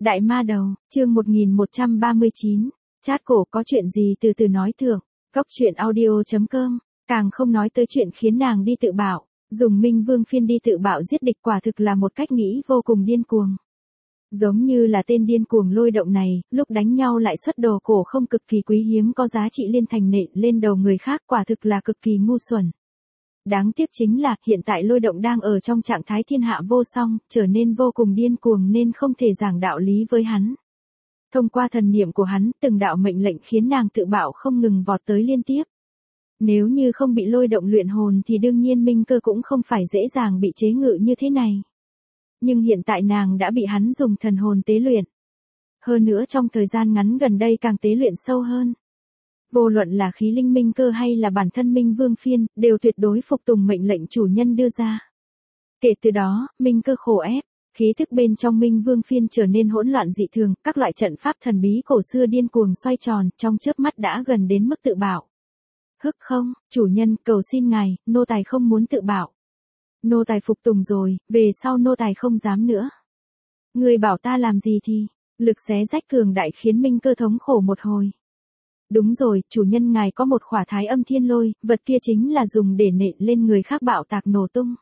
Đại ma đầu, chương 1139, chat cổ có chuyện gì từ từ nói thưởng, góc chuyện audio.com, càng không nói tới chuyện khiến nàng đi tự bạo, dùng Minh Vương phiên đi tự bạo giết địch quả thực là một cách nghĩ vô cùng điên cuồng. Giống như là tên điên cuồng lôi động này, lúc đánh nhau lại xuất đồ cổ không cực kỳ quý hiếm có giá trị liên thành nện lên đầu người khác quả thực là cực kỳ ngu xuẩn. Đáng tiếc chính là, hiện tại lôi động đang ở trong trạng thái thiên hạ vô song, trở nên vô cùng điên cuồng nên không thể giảng đạo lý với hắn. Thông qua thần niệm của hắn, từng đạo mệnh lệnh khiến nàng tự bạo không ngừng vọt tới liên tiếp. Nếu như không bị lôi động luyện hồn thì đương nhiên Minh Cơ cũng không phải dễ dàng bị chế ngự như thế này. Nhưng hiện tại nàng đã bị hắn dùng thần hồn tế luyện. Hơn nữa trong thời gian ngắn gần đây càng tế luyện sâu hơn. Vô luận là khí linh Minh Cơ hay là bản thân Minh Vương phiên, đều tuyệt đối phục tùng mệnh lệnh chủ nhân đưa ra. Kể từ đó, Minh Cơ khổ ép, khí thức bên trong Minh Vương phiên trở nên hỗn loạn dị thường, các loại trận pháp thần bí cổ xưa điên cuồng xoay tròn, trong chớp mắt đã gần đến mức tự bạo. Hức không, chủ nhân, cầu xin ngài, nô tài không muốn tự bạo. Nô tài phục tùng rồi, về sau nô tài không dám nữa. Người bảo ta làm gì thì, lực xé rách cường đại khiến Minh Cơ thống khổ một hồi. Đúng rồi, chủ nhân ngài có một khỏa thái âm thiên lôi, vật kia chính là dùng để nện lên người khác bạo tạc nổ tung.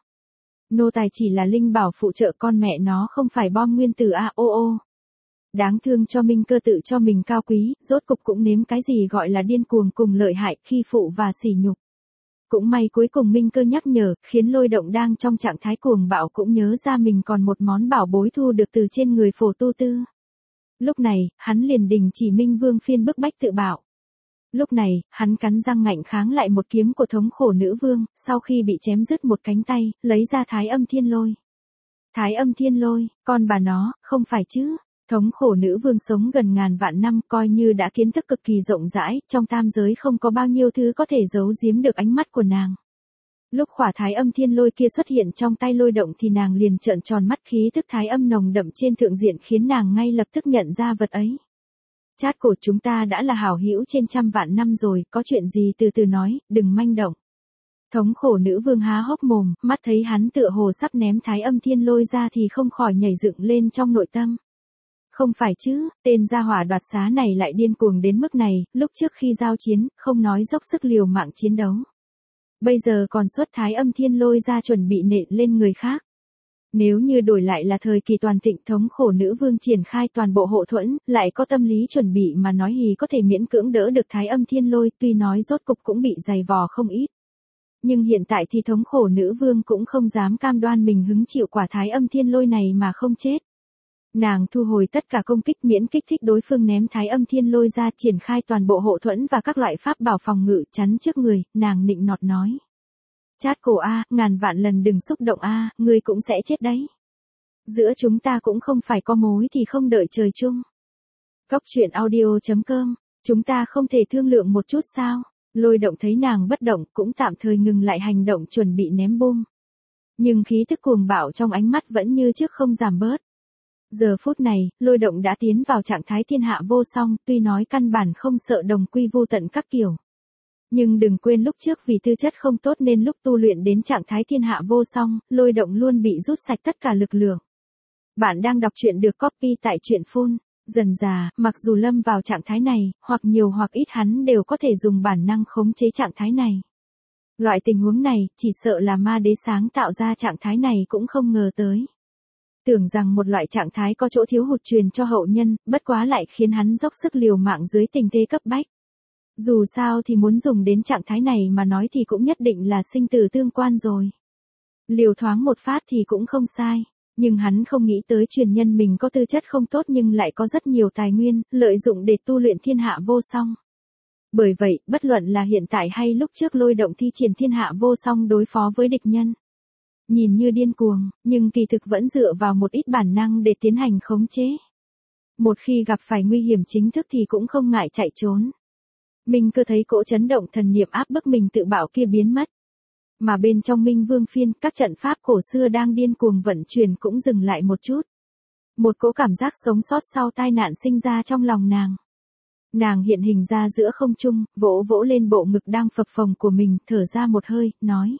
Nô tài chỉ là linh bảo phụ trợ con mẹ nó không phải bom nguyên tử a ô ô. Đáng thương cho Minh Cơ tự cho mình cao quý, rốt cục cũng nếm cái gì gọi là điên cuồng cùng lợi hại, khi phụ và sỉ nhục. Cũng may cuối cùng Minh Cơ nhắc nhở, khiến lôi động đang trong trạng thái cuồng bạo cũng nhớ ra mình còn một món bảo bối thu được từ trên người Phổ Tu Tư. Lúc này, hắn liền đình chỉ Minh Vương phiên bức bách tự bạo. Lúc này, hắn cắn răng ngạnh kháng lại một kiếm của thống khổ nữ vương, sau khi bị chém đứt một cánh tay, lấy ra thái âm thiên lôi. Thái âm thiên lôi, con bà nó, không phải chứ. Thống khổ nữ vương sống gần ngàn vạn năm coi như đã kiến thức cực kỳ rộng rãi, trong tam giới không có bao nhiêu thứ có thể giấu giếm được ánh mắt của nàng. Lúc khỏa thái âm thiên lôi kia xuất hiện trong tay lôi động thì nàng liền trợn tròn mắt, khí tức thái âm nồng đậm trên thượng diện khiến nàng ngay lập tức nhận ra vật ấy. Chat cổ, chúng ta đã là hảo hữu trên trăm vạn năm rồi, có chuyện gì từ từ nói, đừng manh động. Thống khổ nữ vương há hốc mồm, mắt thấy hắn tựa hồ sắp ném thái âm thiên lôi ra thì không khỏi nhảy dựng lên trong nội tâm. Không phải chứ, tên gia hỏa đoạt xá này lại điên cuồng đến mức này, lúc trước khi giao chiến, không nói dốc sức liều mạng chiến đấu. Bây giờ còn xuất thái âm thiên lôi ra chuẩn bị nện lên người khác. Nếu như đổi lại là thời kỳ toàn thịnh, thống khổ nữ vương triển khai toàn bộ hộ thuẫn, lại có tâm lý chuẩn bị mà nói hì có thể miễn cưỡng đỡ được thái âm thiên lôi, tuy nói rốt cục cũng bị dày vò không ít. Nhưng hiện tại thì thống khổ nữ vương cũng không dám cam đoan mình hứng chịu quả thái âm thiên lôi này mà không chết. Nàng thu hồi tất cả công kích miễn kích thích đối phương ném thái âm thiên lôi ra, triển khai toàn bộ hộ thuẫn và các loại pháp bảo phòng ngự chắn trước người, nàng nịnh nọt nói. Chat cổ a, ngàn vạn lần đừng xúc động a, ngươi cũng sẽ chết đấy. Giữa chúng ta cũng không phải có mối thì không đợi trời chung. Góc chuyện audio.com, chúng ta không thể thương lượng một chút sao? Lôi động thấy nàng bất động cũng tạm thời ngừng lại hành động chuẩn bị ném bom. Nhưng khí tức cuồng bạo trong ánh mắt vẫn như trước không giảm bớt. Giờ phút này, lôi động đã tiến vào trạng thái thiên hạ vô song, tuy nói căn bản không sợ đồng quy vô tận các kiểu. Nhưng đừng quên lúc trước vì tư chất không tốt nên lúc tu luyện đến trạng thái thiên hạ vô song, lôi động luôn bị rút sạch tất cả lực lượng. Bạn đang đọc truyện được copy tại truyện phun. Dần dà, mặc dù lâm vào trạng thái này, hoặc nhiều hoặc ít hắn đều có thể dùng bản năng khống chế trạng thái này. Loại tình huống này, chỉ sợ là ma đế sáng tạo ra trạng thái này cũng không ngờ tới. Tưởng rằng một loại trạng thái có chỗ thiếu hụt truyền cho hậu nhân, bất quá lại khiến hắn dốc sức liều mạng dưới tình thế cấp bách. Dù sao thì muốn dùng đến trạng thái này mà nói thì cũng nhất định là sinh tử tương quan rồi. Liều thoáng một phát thì cũng không sai, nhưng hắn không nghĩ tới truyền nhân mình có tư chất không tốt nhưng lại có rất nhiều tài nguyên, lợi dụng để tu luyện thiên hạ vô song. Bởi vậy, bất luận là hiện tại hay lúc trước lôi động thi triển thiên hạ vô song đối phó với địch nhân. Nhìn như điên cuồng, nhưng kỳ thực vẫn dựa vào một ít bản năng để tiến hành khống chế. Một khi gặp phải nguy hiểm chính thức thì cũng không ngại chạy trốn. Minh Cơ thấy cỗ chấn động thần niệm áp bức mình tự bạo kia biến mất. Mà bên trong Minh Vương phiên, các trận pháp cổ xưa đang điên cuồng vận chuyển cũng dừng lại một chút. Một cỗ cảm giác sống sót sau tai nạn sinh ra trong lòng nàng. Nàng hiện hình ra giữa không trung, vỗ vỗ lên bộ ngực đang phập phồng của mình, thở ra một hơi, nói.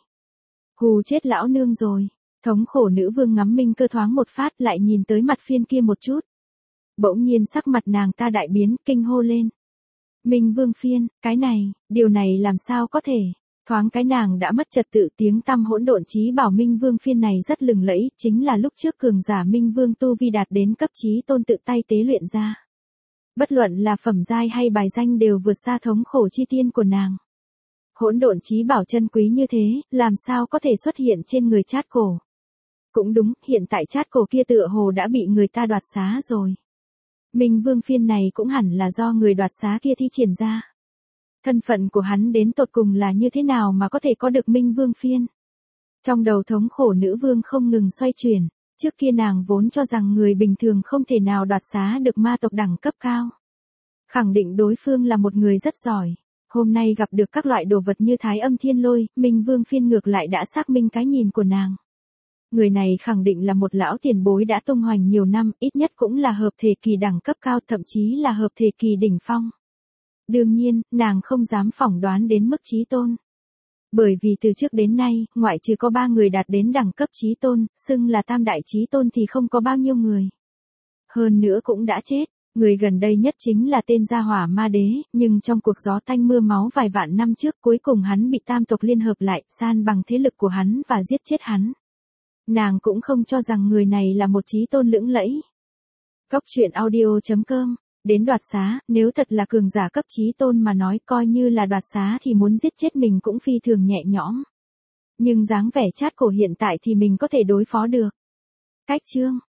Hù chết lão nương rồi. Thống khổ nữ vương ngắm Minh Cơ thoáng một phát lại nhìn tới mặt phiên kia một chút. Bỗng nhiên sắc mặt nàng ta đại biến, kinh hô lên. Minh Vương Phiên, cái này, điều này làm sao có thể? Thoáng cái nàng đã mất trật tự, tiếng tăm hỗn độn chí bảo Minh Vương Phiên này rất lừng lẫy, chính là lúc trước cường giả Minh Vương tu vi đạt đến cấp chí tôn tự tay tế luyện ra. Bất luận là phẩm giai hay bài danh đều vượt xa thống khổ chi tiên của nàng. Hỗn độn chí bảo chân quý như thế, làm sao có thể xuất hiện trên người Trát Cổ? Cũng đúng, hiện tại Trát Cổ kia tựa hồ đã bị người ta đoạt xá rồi. Minh Vương Phiên này cũng hẳn là do người đoạt xá kia thi triển ra. Thân phận của hắn đến tột cùng là như thế nào mà có thể có được Minh Vương Phiên? Trong đầu thống khổ nữ vương không ngừng xoay chuyển, trước kia nàng vốn cho rằng người bình thường không thể nào đoạt xá được ma tộc đẳng cấp cao. Khẳng định đối phương là một người rất giỏi. Hôm nay gặp được các loại đồ vật như Thái Âm Thiên Lôi, Minh Vương Phiên ngược lại đã xác minh cái nhìn của nàng. Người này khẳng định là một lão tiền bối đã tung hoành nhiều năm, ít nhất cũng là hợp thể kỳ đẳng cấp cao, thậm chí là hợp thể kỳ đỉnh phong. Đương nhiên, nàng không dám phỏng đoán đến mức chí tôn. Bởi vì từ trước đến nay, ngoại trừ có 3 người đạt đến đẳng cấp chí tôn, xưng là tam đại chí tôn thì không có bao nhiêu người. Hơn nữa cũng đã chết. Người gần đây nhất chính là tên Gia Hỏa Ma Đế, nhưng trong cuộc gió tanh mưa máu vài vạn năm trước cuối cùng hắn bị tam tộc liên hợp lại, san bằng thế lực của hắn và giết chết hắn. Nàng cũng không cho rằng người này là một chí tôn lững lẫy. Góc truyện audio.com, đến đoạt xá, nếu thật là cường giả cấp chí tôn mà nói coi như là đoạt xá thì muốn giết chết mình cũng phi thường nhẹ nhõm. Nhưng dáng vẻ Trát Cổ hiện tại thì mình có thể đối phó được. Cách chương